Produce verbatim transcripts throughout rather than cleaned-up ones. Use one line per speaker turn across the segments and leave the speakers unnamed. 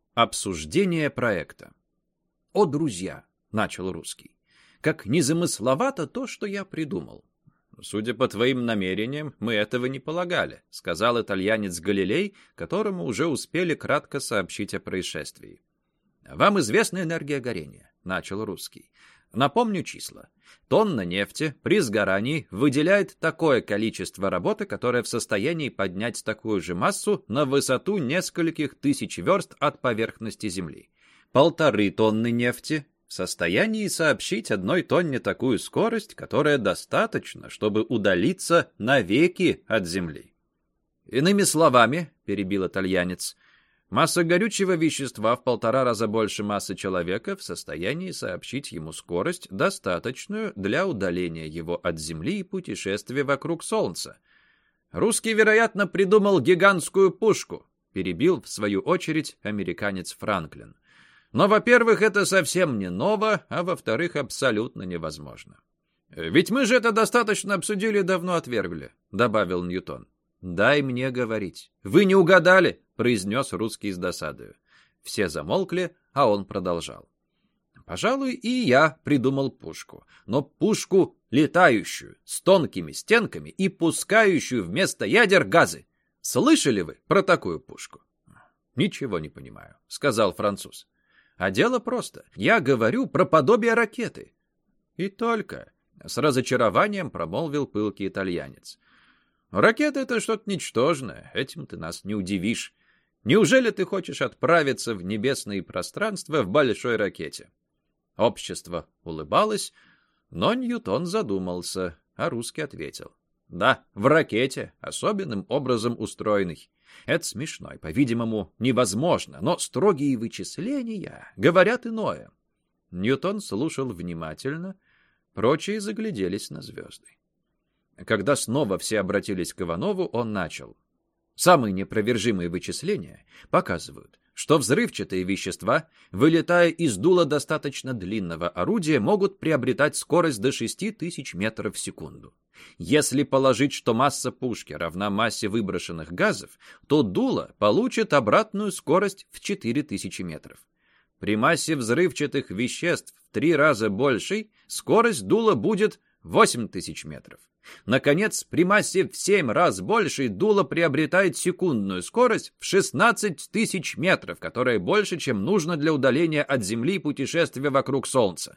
Обсуждение проекта. «О, друзья!» — начал русский. «Как незамысловато то, что я придумал». «Судя по твоим намерениям, мы этого не полагали», — сказал итальянец Галилей, которому уже успели кратко сообщить о происшествии. «Вам известна энергия горения», — начал русский. «Напомню числа. Тонна нефти при сгорании выделяет такое количество работы, которое в состоянии поднять такую же массу на высоту нескольких тысяч верст от поверхности Земли. Полторы тонны нефти в состоянии сообщить одной тонне такую скорость, которая достаточно, чтобы удалиться навеки от Земли». «Иными словами, — перебил итальянец, — масса горючего вещества в полтора раза больше массы человека в состоянии сообщить ему скорость, достаточную для удаления его от Земли и путешествия вокруг Солнца. Русский, вероятно, придумал гигантскую пушку», — перебил, в свою очередь, американец Франклин. «Но, во-первых, это совсем не ново, а во-вторых, абсолютно невозможно». «Ведь мы же это достаточно обсудили и давно отвергли», — добавил Ньютон. «Дай мне говорить. Вы не угадали», — произнес русский с досадою. Все замолкли, а он продолжал. «Пожалуй, и я придумал пушку, но пушку летающую, с тонкими стенками и пускающую вместо ядер газы. Слышали вы про такую пушку?» «Ничего не понимаю», — сказал француз. «А дело просто. Я говорю про подобие ракеты». «И только», — с разочарованием промолвил пылкий итальянец. «Ракета — это что-то ничтожное, этим ты нас не удивишь. Неужели ты хочешь отправиться в небесные пространства в большой ракете?» Общество улыбалось, но Ньютон задумался, а русский ответил. «Да, в ракете, особенным образом устроенной. Это смешно и, по-видимому, невозможно, но строгие вычисления говорят иное». Ньютон слушал внимательно, прочие загляделись на звезды. Когда снова все обратились к Иванову, он начал. Самые непровержимые вычисления показывают, что взрывчатые вещества, вылетая из дула достаточно длинного орудия, могут приобретать скорость до шести тысяч метров в секунду. Если положить, что масса пушки равна массе выброшенных газов, то дуло получит обратную скорость в четыре тысячи метров. При массе взрывчатых веществ в три раза большей скорость дула будет восемь тысяч метров. Наконец, при массе в семь раз большей дуло приобретает секундную скорость в шестнадцать тысяч метров, которая больше, чем нужно для удаления от Земли и путешествия вокруг Солнца.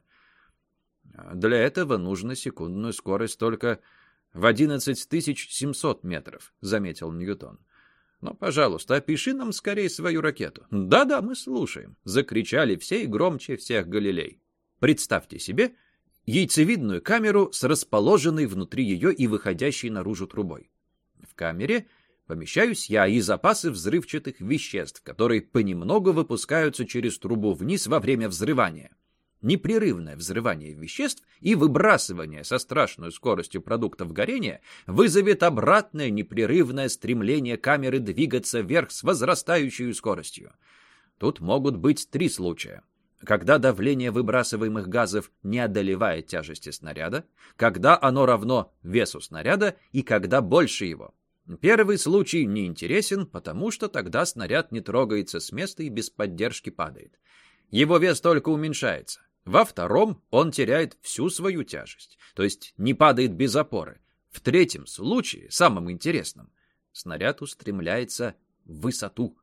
«Для этого нужно секундную скорость только в одиннадцать тысяч семьсот метров», — заметил Ньютон. «Но, пожалуйста, опиши нам скорее свою ракету». «Да-да, мы слушаем», — закричали все и громче всех Галилей. «Представьте себе яйцевидную камеру с расположенной внутри ее и выходящей наружу трубой. В камере помещаюсь я и запасы взрывчатых веществ, которые понемногу выпускаются через трубу вниз во время взрывания. Непрерывное взрывание веществ и выбрасывание со страшной скоростью продуктов горения вызовет обратное непрерывное стремление камеры двигаться вверх с возрастающей скоростью. Тут могут быть три случая. Когда давление выбрасываемых газов не одолевает тяжести снаряда, когда оно равно весу снаряда и когда больше его. Первый случай не интересен, потому что тогда снаряд не трогается с места и без поддержки падает. Его вес только уменьшается. Во втором он теряет всю свою тяжесть, то есть не падает без опоры. В третьем случае, самым интересным, снаряд устремляется в высоту.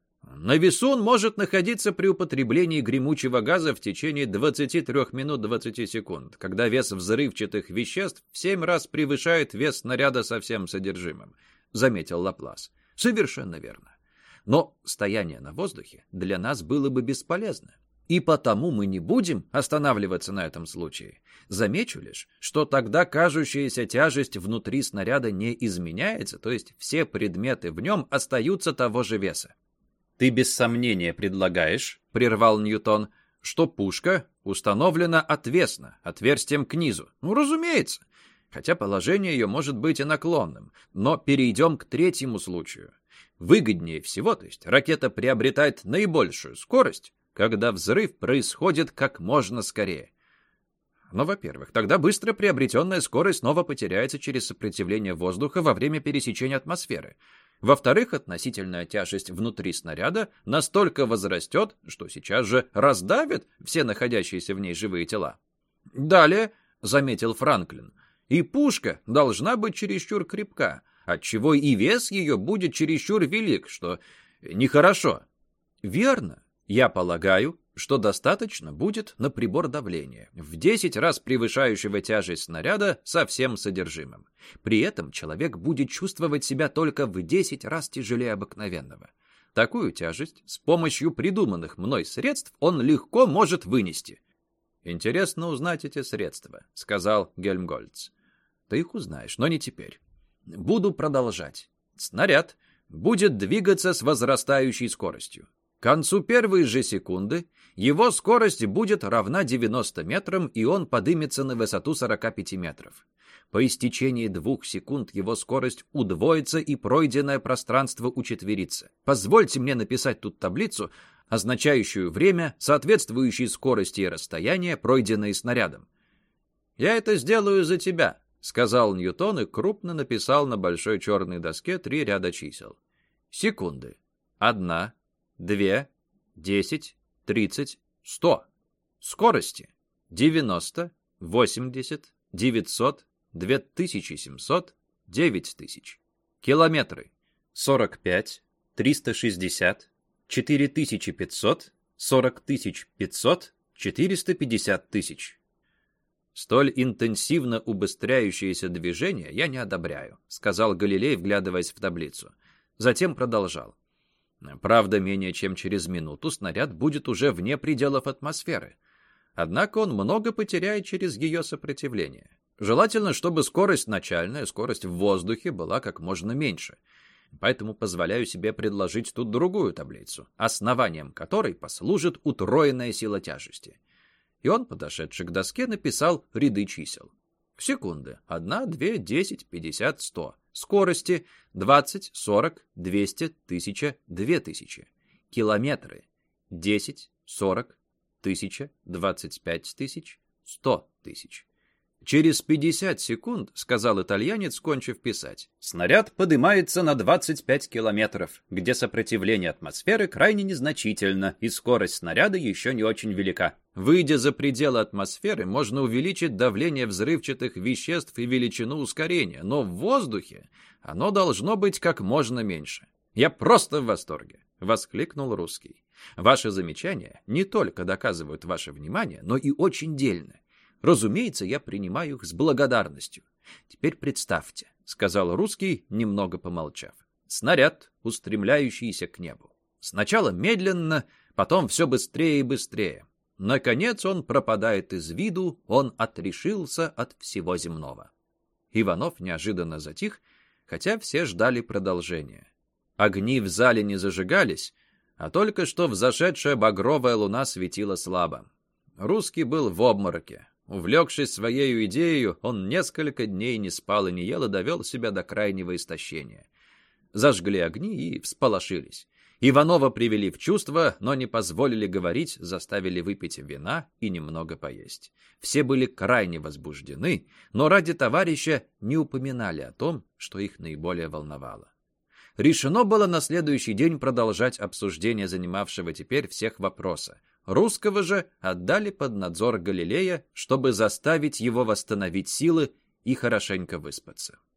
На весу он может находиться при употреблении гремучего газа в течение двадцати трёх минут двадцати секунд, когда вес взрывчатых веществ в семь раз превышает вес снаряда со всем содержимым, заметил Лаплас. Совершенно верно. Но стояние на воздухе для нас было бы бесполезно. И потому мы не будем останавливаться на этом случае. Замечу лишь, что тогда кажущаяся тяжесть внутри снаряда не изменяется, то есть все предметы в нем остаются того же веса. «Ты без сомнения предлагаешь, — прервал Ньютон, — что пушка установлена отвесно, отверстием к низу. Ну, разумеется, хотя положение ее может быть и наклонным. Но перейдем к третьему случаю. Выгоднее всего, то есть ракета приобретает наибольшую скорость, когда взрыв происходит как можно скорее. Но, во-первых, тогда быстро приобретенная скорость снова потеряется через сопротивление воздуха во время пересечения атмосферы. Во-вторых, относительная тяжесть внутри снаряда настолько возрастет, что сейчас же раздавит все находящиеся в ней живые тела. Далее, заметил Франклин, и пушка должна быть чересчур крепка, отчего и вес ее будет чересчур велик, что нехорошо. Верно. Я полагаю, что достаточно будет на прибор давления, в десять раз превышающего тяжесть снаряда со всем содержимым. При этом человек будет чувствовать себя только в десять раз тяжелее обыкновенного. Такую тяжесть с помощью придуманных мной средств он легко может вынести. «Интересно узнать эти средства», — сказал Гельмгольц. «Ты их узнаешь, но не теперь. Буду продолжать. Снаряд будет двигаться с возрастающей скоростью. К концу первой же секунды его скорость будет равна девяноста метрам, и он подымется на высоту сорока пяти метров. По истечении двух секунд его скорость удвоится и пройденное пространство учетверится. Позвольте мне написать тут таблицу, означающую время, соответствующей скорости и расстояние, пройденные снарядом. «Я это сделаю за тебя», — сказал Ньютон и крупно написал на большой черной доске три ряда чисел. Секунды. Одна. Две, десять, тридцать, сто. Скорости. девяносто, восемьдесят, девятьсот, две тысячи семьсот, девять тысяч. Километры. сорок пять, триста шестьдесят, четыре тысячи пятьсот, сорок тысяч пятьсот, четыреста пятьдесят тысяч. Столь интенсивно убыстряющееся движение я не одобряю, сказал Галилей, вглядываясь в таблицу. Затем продолжал. Правда, менее чем через минуту снаряд будет уже вне пределов атмосферы. Однако он много потеряет через ее сопротивление. Желательно, чтобы скорость начальная, скорость в воздухе была как можно меньше. Поэтому позволяю себе предложить тут другую таблицу, основанием которой послужит утроенная сила тяжести. И он, подошедший к доске, написал ряды чисел. Секунды. Одна, две, десять, пятьдесят, сто. Скорости двадцать, сорок, двести, тысяча, две тысячи. Километры десять, сорок, тысяча, двадцать пять тысяч, сто тысяч. Через пятьдесят секунд, сказал итальянец, кончив писать, снаряд поднимается на двадцать пять километров, где сопротивление атмосферы крайне незначительно и скорость снаряда еще не очень велика. Выйдя за пределы атмосферы, можно увеличить давление взрывчатых веществ и величину ускорения, но в воздухе оно должно быть как можно меньше. Я просто в восторге, воскликнул русский. Ваши замечания не только доказывают ваше внимание, но и очень дельны. Разумеется, я принимаю их с благодарностью. Теперь представьте, сказал русский, немного помолчав. Снаряд, устремляющийся к небу. Сначала медленно, потом все быстрее и быстрее. Наконец он пропадает из виду, он отрешился от всего земного. Иванов неожиданно затих, хотя все ждали продолжения. Огни в зале не зажигались, а только что взошедшая багровая луна светила слабо. Русский был в обмороке. Увлекшись своей идеей, он несколько дней не спал и не ел и довел себя до крайнего истощения. Зажгли огни и всполошились. Иванова привели в чувство, но не позволили говорить, заставили выпить вина и немного поесть. Все были крайне возбуждены, но ради товарища не упоминали о том, что их наиболее волновало. Решено было на следующий день продолжать обсуждение занимавшего теперь всех вопроса. Русского же отдали под надзор Галилея, чтобы заставить его восстановить силы и хорошенько выспаться.